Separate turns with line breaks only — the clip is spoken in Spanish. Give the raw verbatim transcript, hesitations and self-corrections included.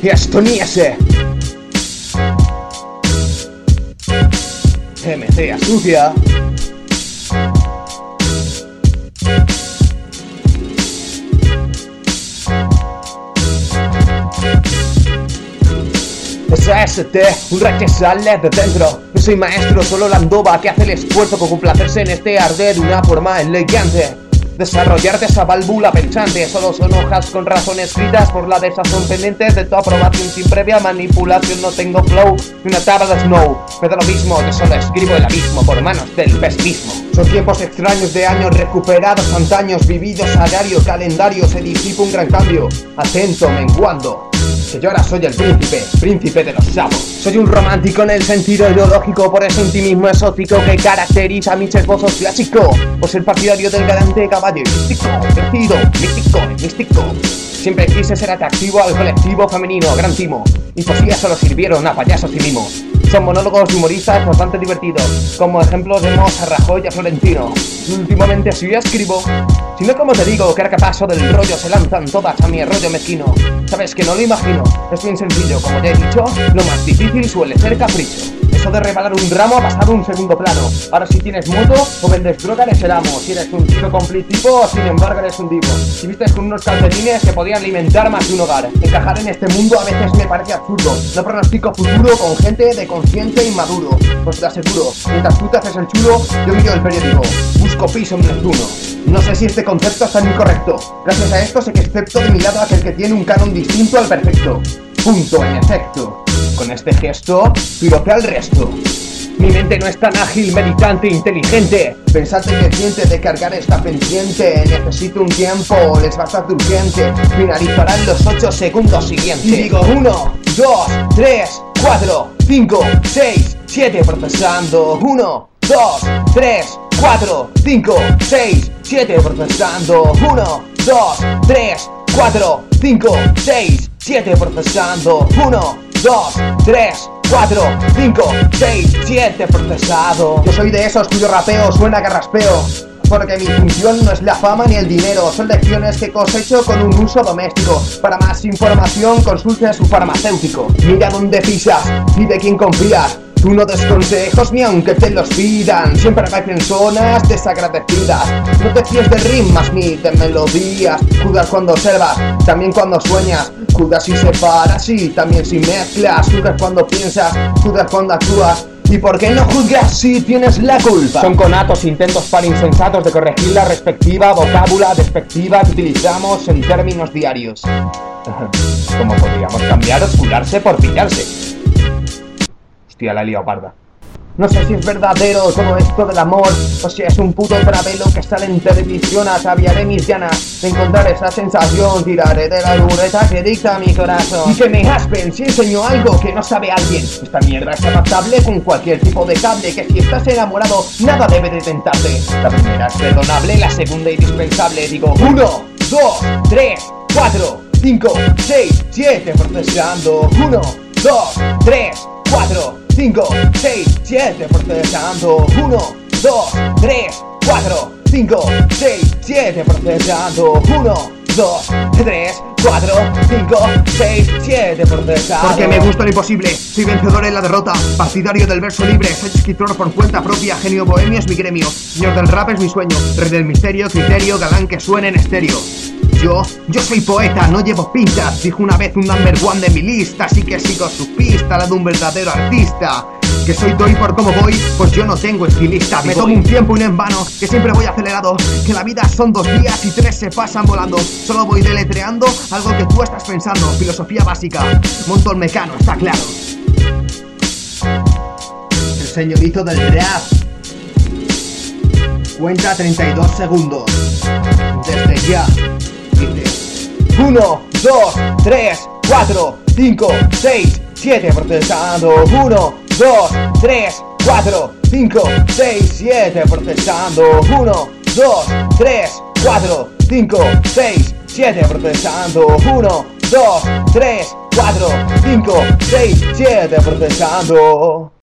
Esto ni ese M C Astucia. S S T, un rey que sale de dentro. No soy maestro, solo la andoba que hace el esfuerzo por complacerse en este arde de una forma elegante. Desarrollarte esa válvula pensante. Solo son hojas con razones escritas por la desazón pendientes de tu aprobación sin previa manipulación. No tengo flow ni una tabla de snow. Me da lo mismo que solo escribo el abismo por manos del pesimismo. Son tiempos extraños de años recuperados antaños vividos a diario calendario. Se disipa un gran cambio, atento menguando. Que yo ahora soy el príncipe, príncipe de los sapos. Soy un romántico en el sentido ideológico, por ese intimismo exótico que caracteriza a mis esbozos clásicos. Por ser partidario del galante caballo místico, vestido, místico, místico. Siempre quise ser atractivo al colectivo femenino, gran timo. Mis poesías solo sirvieron a payasos y mimos. Son monólogos y humoristas bastante divertidos, como ejemplos vemos a Rajoy y a Florentino. Últimamente sí escribo, si no como te digo que ahora que paso del rollo se lanzan todas a mi rollo mezquino. Sabes que no lo imagino, es bien sencillo, como ya he dicho, lo más difícil suele ser capricho. Eso de regalar un ramo ha pasado a un segundo plano. Ahora si tienes moto o vendes droga eres el amo. Si eres un chico conflictivo, sin embargo eres un divo. Si vistes con unos calcetines que podrían alimentar más de un hogar. Encajar en este mundo a veces me parece absurdo. No pronostico futuro con gente de consciente inmaduro. Pues te aseguro, mientras tú te haces el chulo, yo miro el periódico, busco piso en Neptuno. No sé si este concepto es tan incorrecto. Gracias a esto sé que excepto de mi lado aquel que tiene un canon distinto al perfecto. Punto, en efecto. Con este gesto, piropea al resto. Mi mente no es tan ágil, meditante, inteligente. Pensate que siente de cargar esta pendiente. Necesito un tiempo, les basta urgente. Finalizará en los ocho segundos siguientes. Y digo uno, dos, tres, cuatro, cinco, seis, siete. Procesando. uno, dos, tres, cuatro, cinco, seis, siete. Procesando. uno, dos, tres, cuatro, cinco, seis, siete. Procesando. uno, dos, tres, cuatro, cinco, seis, siete. Procesado. Yo soy de esos cuyo rapeo suena a carraspeo, porque mi función no es la fama ni el dinero. Son lecciones que cosecho con un uso doméstico. Para más información consulte a su farmacéutico. Mira dónde pisas y de quién confías. Tú no des consejos ni aunque te los pidan. Siempre hay personas desagradecidas. No te fíes de rimas ni de melodías. Juzgas cuando observas, también cuando sueñas. Juzgas si separas y también si mezclas. Juzgas cuando piensas, juzgas cuando actúas. ¿Y por qué no juzgas si tienes la culpa? Son conatos intentos para insensatos de corregir la respectiva vocábula despectiva que utilizamos en términos diarios. ¿Cómo podríamos cambiar oscularse por pillarse? Hostia, la he liado parda. No sé si es verdadero todo esto del amor, o si es un puto travelo que sale en televisión. Ataviaré mis ganas de encontrar esa sensación. Tiraré de la libreta que dicta mi corazón. Y que me jaspen si enseño algo que no sabe alguien. Esta mierda es adaptable con cualquier tipo de cable. Que si estás enamorado, nada debe de tentarte. La primera es perdonable, la segunda indispensable. Digo, uno, dos, tres, cuatro, cinco, seis, siete. Procesando. uno, dos, tres, cuatro, cinco, seis, siete. Procesando. uno, dos, tres, cuatro, cinco, seis, siete. Procesando. uno, dos, tres, cuatro, cinco, seis, siete. Procesando. Porque me gusta lo imposible, soy vencedor en la derrota. Partidario del verso libre, soy escritor por cuenta propia. Genio bohemio es mi gremio, señor del rap es mi sueño. Rey del misterio, criterio, galán que suene en estéreo. Yo, yo soy poeta, no llevo pintas. Dijo una vez un number one de mi lista. Así que sigo su pista, la de un verdadero artista. Que soy doy por cómo voy, pues yo no tengo estilista. Me tomo un tiempo y no en vano, que siempre voy acelerado. Que la vida son dos días y tres se pasan volando. Solo voy deletreando algo que tú estás pensando. Filosofía básica, monto el mecano, está claro. El señorito del rap cuenta treinta y dos segundos. Desde ya dice uno, dos, tres, cuatro, cinco, seis, siete. Procesando. uno, dos, tres, cuatro, cinco, seis, siete. Procesando. uno, dos, tres, cuatro, cinco, seis, siete. Procesando. uno, dos, tres, cuatro, cinco, seis, siete. Procesando.